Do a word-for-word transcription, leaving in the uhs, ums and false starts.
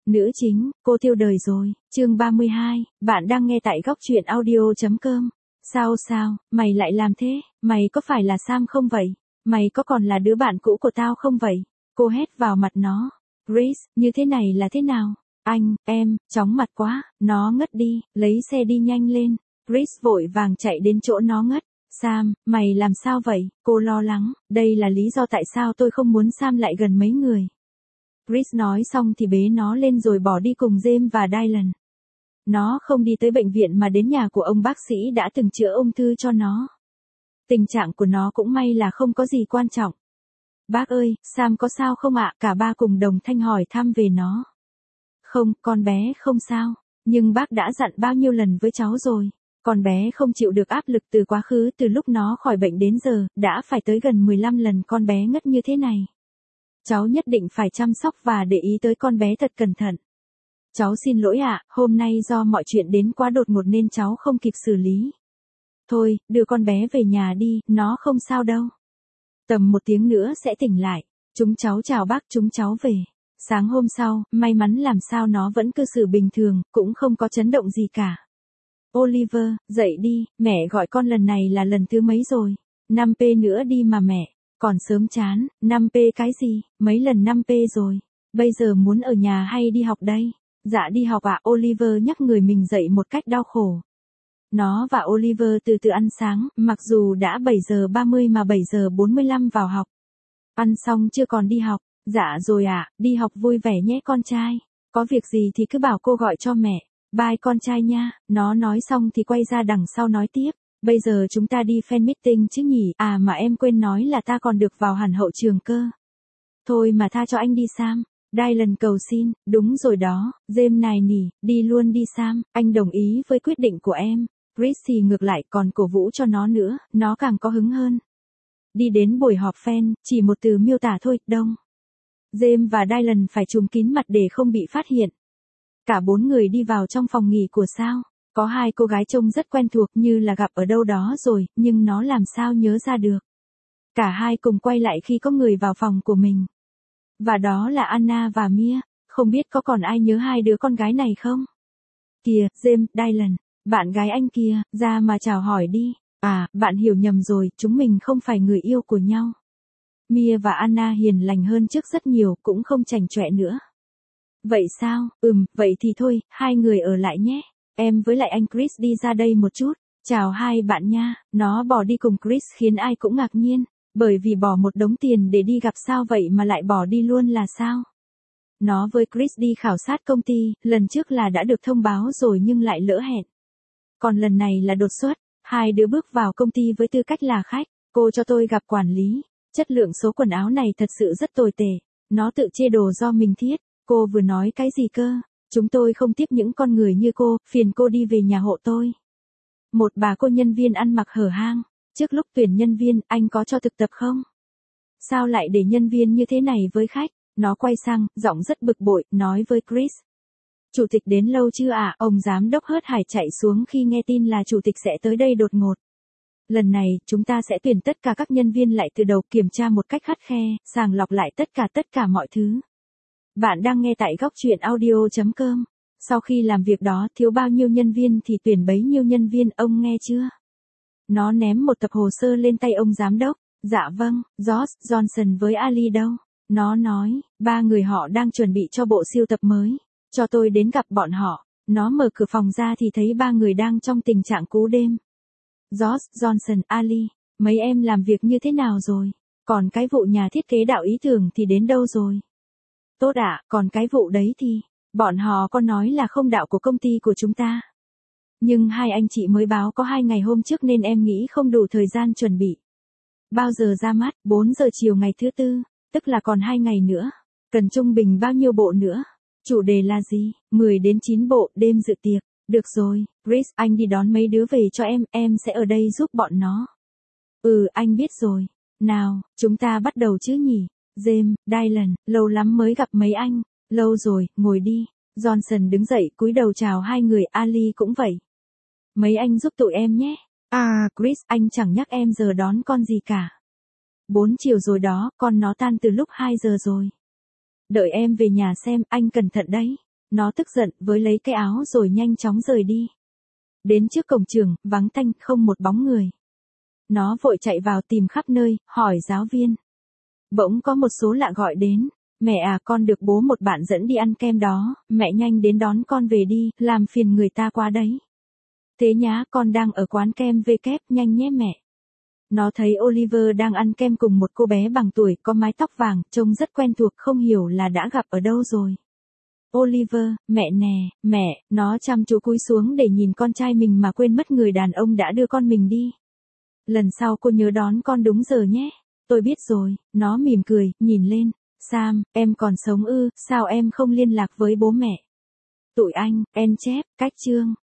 Nữ chính, cô tiêu đời rồi, chương ba mươi hai, bạn đang nghe tại góc truyện audio.com. Sao sao, mày lại làm thế, mày có phải là Sam không vậy? Mày có còn là đứa bạn cũ của tao không vậy? Cô hét vào mặt nó. Chris, như thế này là thế nào? Anh, em, chóng mặt quá, nó ngất đi, lấy xe đi nhanh lên. Chris vội vàng chạy đến chỗ nó ngất. Sam, mày làm sao vậy? Cô lo lắng, đây là lý do tại sao tôi không muốn Sam lại gần mấy người. Chris nói xong thì bế nó lên rồi bỏ đi cùng James và Dylan. Nó không đi tới bệnh viện mà đến nhà của ông bác sĩ đã từng chữa ung thư cho nó. Tình trạng của nó cũng may là không có gì quan trọng. Bác ơi, Sam có sao không ạ? Cả ba cùng đồng thanh hỏi thăm về nó. Không, con bé không sao. Nhưng bác đã dặn bao nhiêu lần với cháu rồi. Con bé không chịu được áp lực từ quá khứ, từ lúc nó khỏi bệnh đến giờ, đã phải tới gần mười lăm lần con bé ngất như thế này. Cháu nhất định phải chăm sóc và để ý tới con bé thật cẩn thận. Cháu xin lỗi ạ, hôm nay do mọi chuyện đến quá đột ngột nên cháu không kịp xử lý. Thôi, đưa con bé về nhà đi, nó không sao đâu. Tầm một tiếng nữa sẽ tỉnh lại. Chúng cháu chào bác, chúng cháu về. Sáng hôm sau, may mắn làm sao nó vẫn cư xử bình thường, cũng không có chấn động gì cả. Oliver, dậy đi, mẹ gọi con lần này là lần thứ mấy rồi? năm p nữa đi mà mẹ. Còn sớm chán, năm p cái gì, mấy lần năm p rồi. Bây giờ muốn ở nhà hay đi học đây? Dạ đi học ạ, Oliver nhắc người mình dậy một cách đau khổ. Nó và Oliver từ từ ăn sáng, mặc dù đã bảy giờ ba mươi mà bảy giờ bốn mươi lăm vào học. Ăn xong chưa còn đi học? Dạ rồi ạ, đi học vui vẻ nhé con trai. Có việc gì thì cứ bảo cô gọi cho mẹ. Bye con trai nha, nó nói xong thì quay ra đằng sau nói tiếp. Bây giờ chúng ta đi fan meeting chứ nhỉ, à mà em quên nói là ta còn được vào hẳn hậu trường cơ. Thôi mà tha cho anh đi Sam. Dylan cầu xin, đúng rồi đó, James này nỉ, đi luôn đi Sam, anh đồng ý với quyết định của em. Chris thì ngược lại còn cổ vũ cho nó nữa, nó càng có hứng hơn. Đi đến buổi họp fan, chỉ một từ miêu tả thôi, đông. James và Dylan phải trùm kín mặt để không bị phát hiện. Cả bốn người đi vào trong phòng nghỉ của Sao. Có hai cô gái trông rất quen thuộc như là gặp ở đâu đó rồi, nhưng nó làm sao nhớ ra được. Cả hai cùng quay lại khi có người vào phòng của mình. Và đó là Anna và Mia, không biết có còn ai nhớ hai đứa con gái này không? Kìa, James, Dylan, bạn gái anh kia, ra mà chào hỏi đi. À, bạn hiểu nhầm rồi, chúng mình không phải người yêu của nhau. Mia và Anna hiền lành hơn trước rất nhiều, cũng không chảnh chọe nữa. Vậy sao, ừm, vậy thì thôi, hai người ở lại nhé. Em với lại anh Chris đi ra đây một chút. Chào hai bạn nha. Nó bỏ đi cùng Chris khiến ai cũng ngạc nhiên. Bởi vì bỏ một đống tiền để đi gặp Sao vậy mà lại bỏ đi luôn là sao? Nó với Chris đi khảo sát công ty, lần trước là đã được thông báo rồi nhưng lại lỡ hẹn. Còn lần này là đột xuất, hai đứa bước vào công ty với tư cách là khách. Cô cho tôi gặp quản lý. Chất lượng số quần áo này thật sự rất tồi tệ. Nó tự chê đồ do mình thiết. Cô vừa nói cái gì cơ? Chúng tôi không tiếp những con người như cô, phiền cô đi về nhà hộ tôi. Một bà cô nhân viên ăn mặc hở hang. Trước lúc tuyển nhân viên, anh có cho thực tập không? Sao lại để nhân viên như thế này với khách? Nó quay sang, giọng rất bực bội, nói với Chris. Chủ tịch đến lâu chưa ạ? À? Ông giám đốc hớt hải chạy xuống khi nghe tin là chủ tịch sẽ tới đây đột ngột. Lần này, chúng ta sẽ tuyển tất cả các nhân viên lại từ đầu, kiểm tra một cách khắt khe, sàng lọc lại tất cả tất cả mọi thứ. Bạn đang nghe tại góc truyện audio.com. Sau khi làm việc đó thiếu bao nhiêu nhân viên thì tuyển bấy nhiêu nhân viên, ông nghe chưa? Nó ném một tập hồ sơ lên tay ông giám đốc. Dạ vâng, Josh Johnson với Ali đâu? Nó nói, ba người họ đang chuẩn bị cho bộ siêu tập mới. Cho tôi đến gặp bọn họ. Nó mở cửa phòng ra thì thấy ba người đang trong tình trạng cú đêm. Josh Johnson, Ali, mấy em làm việc như thế nào rồi? Còn cái vụ nhà thiết kế đạo ý tưởng thì đến đâu rồi? Tốt ạ, à, còn cái vụ đấy thì, bọn họ có nói là không đạo của công ty của chúng ta. Nhưng hai anh chị mới báo có hai ngày hôm trước nên em nghĩ không đủ thời gian chuẩn bị. Bao giờ ra mắt? bốn giờ chiều ngày thứ tư, tức là còn hai ngày nữa. Cần trung bình bao nhiêu bộ nữa? Chủ đề là gì? mười đến chín bộ, đêm dự tiệc. Được rồi, Chris, anh đi đón mấy đứa về cho em, em sẽ ở đây giúp bọn nó. Ừ, anh biết rồi. Nào, chúng ta bắt đầu chứ nhỉ? James, Dylan, lâu lắm mới gặp mấy anh. Lâu rồi, ngồi đi. Johnson đứng dậy cúi đầu chào hai người, Ali cũng vậy. Mấy anh giúp tụi em nhé. À, Chris, anh chẳng nhắc em giờ đón con gì cả. bốn chiều rồi đó, con nó tan từ lúc hai giờ rồi. Đợi em về nhà xem, anh cẩn thận đấy. Nó tức giận với lấy cái áo rồi nhanh chóng rời đi. Đến trước cổng trường, vắng tanh, không một bóng người. Nó vội chạy vào tìm khắp nơi, hỏi giáo viên. Bỗng có một số lạ gọi đến. Mẹ à, con được bố một bạn dẫn đi ăn kem đó, mẹ nhanh đến đón con về đi, làm phiền người ta quá đấy. Thế nhá, con đang ở quán kem V kép, nhanh nhé mẹ. Nó thấy Oliver đang ăn kem cùng một cô bé bằng tuổi, có mái tóc vàng, trông rất quen thuộc, không hiểu là đã gặp ở đâu rồi. Oliver, mẹ nè, mẹ, nó chăm chú cúi xuống để nhìn con trai mình mà quên mất người đàn ông đã đưa con mình đi. Lần sau cô nhớ đón con đúng giờ nhé. Tôi biết rồi, nó mỉm cười, nhìn lên. Sam, em còn sống ư, sao em không liên lạc với bố mẹ? Tụi anh, en chép, cách chương.